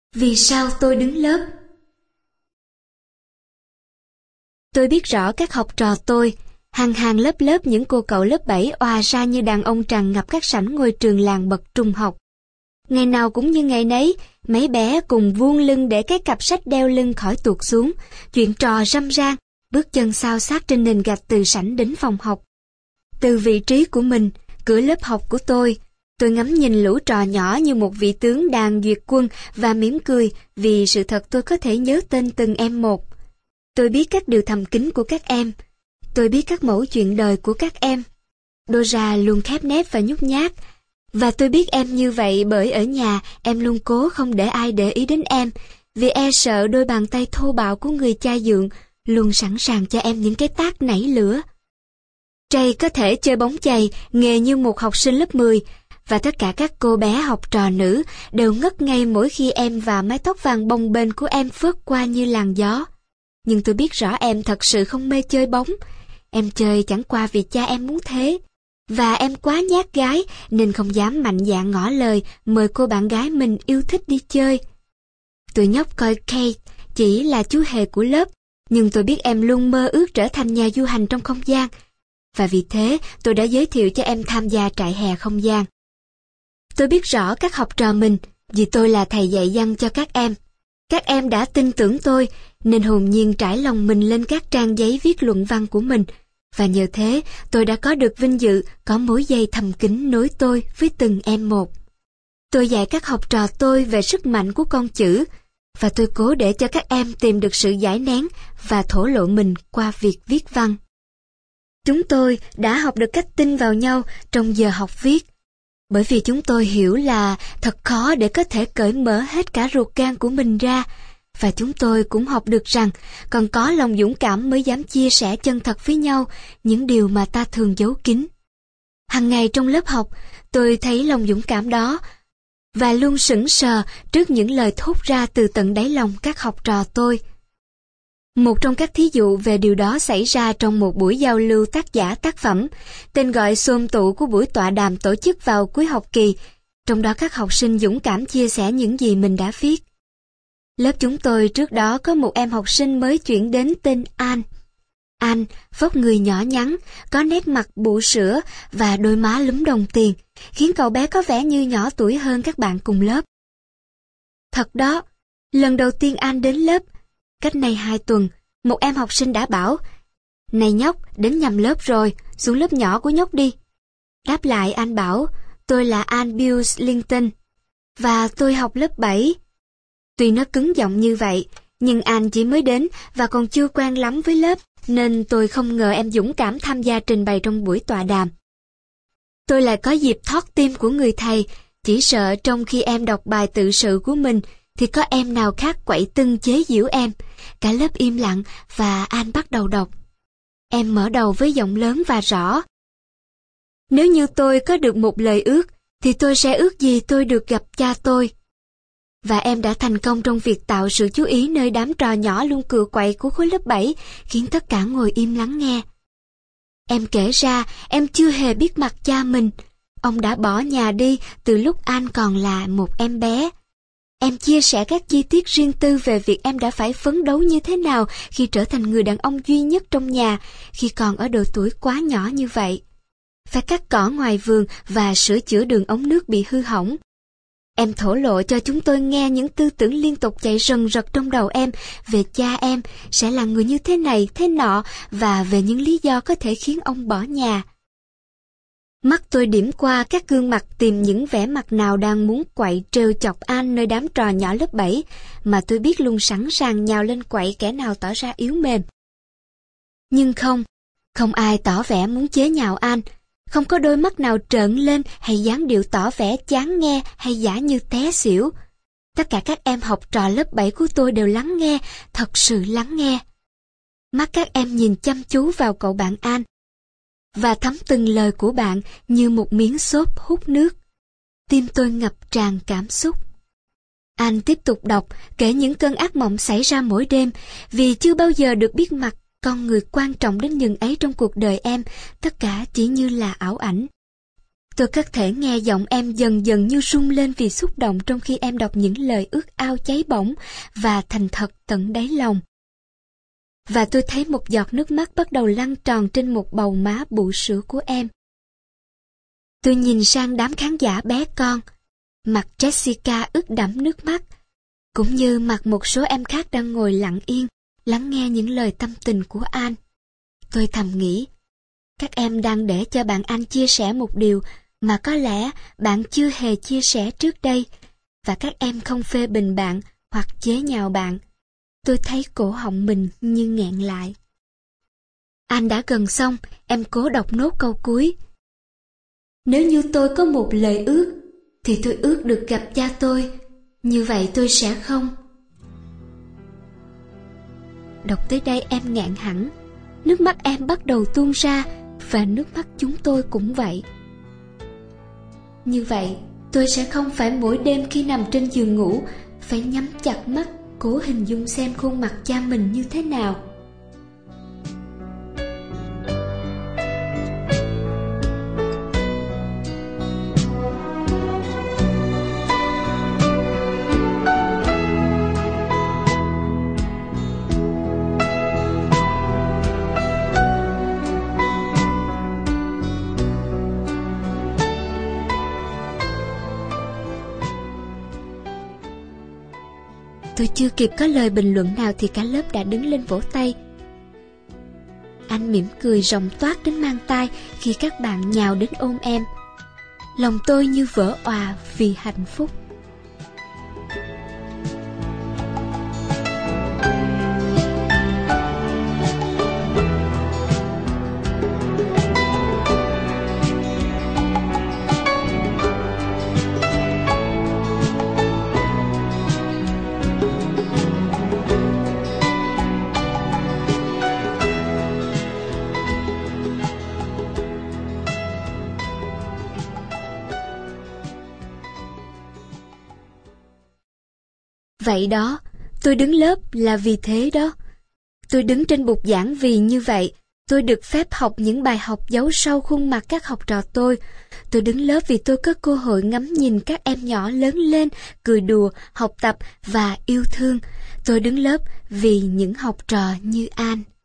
Vì sao tôi đứng lớp? Tôi biết rõ các học trò tôi, hàng hàng lớp lớp những cô cậu lớp 7 òa ra như đàn ông tràn ngập các sảnh ngôi trường làng bậc trung học. Ngày nào cũng như ngày nấy, mấy bé cùng vuông lưng để cái cặp sách đeo lưng khỏi tuột xuống, chuyện trò râm ran, bước chân xao xát trên nền gạch từ sảnh đến phòng học. Từ vị trí của mình, cửa lớp học của tôi ngắm nhìn lũ trò nhỏ như một vị tướng đang duyệt quân và mỉm cười vì sự thật tôi có thể nhớ tên từng em một. Tôi biết các điều thầm kín của các em. Tôi biết các mẩu chuyện đời của các em. Dora luôn khép nép và nhút nhát. Và tôi biết em như vậy bởi ở nhà em luôn cố không để ai để ý đến em, vì e sợ đôi bàn tay thô bạo của người cha dượng luôn sẵn sàng cho em những cái tát nảy lửa. Trey có thể chơi bóng chày, nghề như một học sinh lớp 10, và tất cả các cô bé học trò nữ đều ngất ngây mỗi khi em và mái tóc vàng bồng bềnh của em phớt qua như làn gió. Nhưng tôi biết rõ em thật sự không mê chơi bóng. Em chơi chẳng qua vì cha em muốn thế. Và em quá nhát gái nên không dám mạnh dạn ngỏ lời mời cô bạn gái mình yêu thích đi chơi. Tụi nhóc coi Kate chỉ là chú hề của lớp, nhưng tôi biết em luôn mơ ước trở thành nhà du hành trong không gian. Và vì thế tôi đã giới thiệu cho em tham gia trại hè không gian. Tôi biết rõ các học trò mình vì tôi là thầy dạy văn cho các em. Các em đã tin tưởng tôi nên hồn nhiên trải lòng mình lên các trang giấy viết luận văn của mình. Và nhờ thế tôi đã có được vinh dự có mối dây thầm kín nối tôi với từng em một. Tôi dạy các học trò tôi về sức mạnh của con chữ, và tôi cố để cho các em tìm được sự giải nén và thổ lộ mình qua việc viết văn. Chúng tôi đã học được cách tin vào nhau trong giờ học viết, bởi vì chúng tôi hiểu là thật khó để có thể cởi mở hết cả ruột gan của mình ra, và chúng tôi cũng học được rằng còn có lòng dũng cảm mới dám chia sẻ chân thật với nhau những điều mà ta thường giấu kín. Hằng ngày trong lớp học, tôi thấy lòng dũng cảm đó và luôn sững sờ trước những lời thốt ra từ tận đáy lòng các học trò tôi. Một trong các thí dụ về điều đó xảy ra trong một buổi giao lưu tác giả tác phẩm, tên gọi xôm tụ của buổi tọa đàm tổ chức vào cuối học kỳ, trong đó các học sinh dũng cảm chia sẻ những gì mình đã viết. Lớp chúng tôi trước đó có một em học sinh mới chuyển đến tên An. An, vóc người nhỏ nhắn, có nét mặt bụ sữa và đôi má lúm đồng tiền, khiến cậu bé có vẻ như nhỏ tuổi hơn các bạn cùng lớp. Thật đó, lần đầu tiên An đến lớp, cách nay 2 tuần, một em học sinh đã bảo: "Này nhóc, đến nhầm lớp rồi, xuống lớp nhỏ của nhóc đi." Đáp lại An bảo: "Tôi là An Billington, và tôi học lớp 7. Tuy nó cứng giọng như vậy, nhưng An chỉ mới đến và còn chưa quen lắm với lớp, nên tôi không ngờ em dũng cảm tham gia trình bày trong buổi tọa đàm. Tôi lại có dịp thót tim của người thầy, chỉ sợ trong khi em đọc bài tự sự của mình thì có em nào khác quậy tưng chế giễu em." Cả lớp im lặng và An bắt đầu đọc. Em mở đầu với giọng lớn và rõ: "Nếu như tôi có được một lời ước, thì tôi sẽ ước gì tôi được gặp cha tôi." Và em đã thành công trong việc tạo sự chú ý nơi đám trò nhỏ luôn cựa quậy của khối lớp 7, khiến tất cả ngồi im lắng nghe. Em kể ra em chưa hề biết mặt cha mình. Ông đã bỏ nhà đi từ lúc An còn là một em bé. Em chia sẻ các chi tiết riêng tư về việc em đã phải phấn đấu như thế nào khi trở thành người đàn ông duy nhất trong nhà, khi còn ở độ tuổi quá nhỏ như vậy. Phải cắt cỏ ngoài vườn và sửa chữa đường ống nước bị hư hỏng. Em thổ lộ cho chúng tôi nghe những tư tưởng liên tục chạy rần rật trong đầu em về cha em sẽ là người như thế này, thế nọ, và về những lý do có thể khiến ông bỏ nhà. Mắt tôi điểm qua các gương mặt tìm những vẻ mặt nào đang muốn quậy trêu chọc An nơi đám trò nhỏ lớp 7, mà tôi biết luôn sẵn sàng nhào lên quậy kẻ nào tỏ ra yếu mềm. Nhưng không ai tỏ vẻ muốn chế nhạo An. Không có đôi mắt nào trợn lên hay dáng điệu tỏ vẻ chán nghe hay giả như té xỉu. Tất cả các em học trò lớp 7 của tôi đều lắng nghe, thật sự lắng nghe. Mắt các em nhìn chăm chú vào cậu bạn An, và thấm từng lời của bạn như một miếng xốp hút nước. Tim tôi ngập tràn cảm xúc. An tiếp tục đọc, kể những cơn ác mộng xảy ra mỗi đêm, vì chưa bao giờ được biết mặt con người quan trọng đến nhường ấy trong cuộc đời em, tất cả chỉ như là ảo ảnh. Tôi có thể nghe giọng em dần dần như rung lên vì xúc động trong khi em đọc những lời ước ao cháy bỏng và thành thật tận đáy lòng. Và tôi thấy một giọt nước mắt bắt đầu lăn tròn trên một bầu má bụ sữa của em. Tôi nhìn sang đám khán giả bé con. Mặt Jessica ướt đẫm nước mắt, cũng như mặt một số em khác đang ngồi lặng yên, lắng nghe những lời tâm tình của Anne. Tôi thầm nghĩ, các em đang để cho bạn Anne chia sẻ một điều mà có lẽ bạn chưa hề chia sẻ trước đây, và các em không phê bình bạn hoặc chế nhạo bạn. Tôi thấy cổ họng mình như nghẹn lại. Anne đã gần xong, em cố đọc nốt câu cuối. Nếu như tôi có một lời ước, thì tôi ước được gặp cha tôi. Như vậy tôi sẽ không. Đọc tới đây em ngạn hẳn. Nước mắt em bắt đầu tuôn ra, và nước mắt chúng tôi cũng vậy. Như vậy tôi sẽ không phải mỗi đêm khi nằm trên giường ngủ phải nhắm chặt mắt cố hình dung xem khuôn mặt cha mình như thế nào. Tôi chưa kịp có lời bình luận nào thì cả lớp đã đứng lên vỗ tay. Anh mỉm cười ròng toát đến mang tai khi các bạn nhào đến ôm em. Lòng tôi như vỡ òa vì hạnh phúc. Vậy đó, tôi đứng lớp là vì thế đó. Tôi đứng trên bục giảng vì như vậy, tôi được phép học những bài học giấu sau khuôn mặt các học trò tôi. Tôi đứng lớp vì tôi có cơ hội ngắm nhìn các em nhỏ lớn lên, cười đùa, học tập và yêu thương. Tôi đứng lớp vì những học trò như Anne.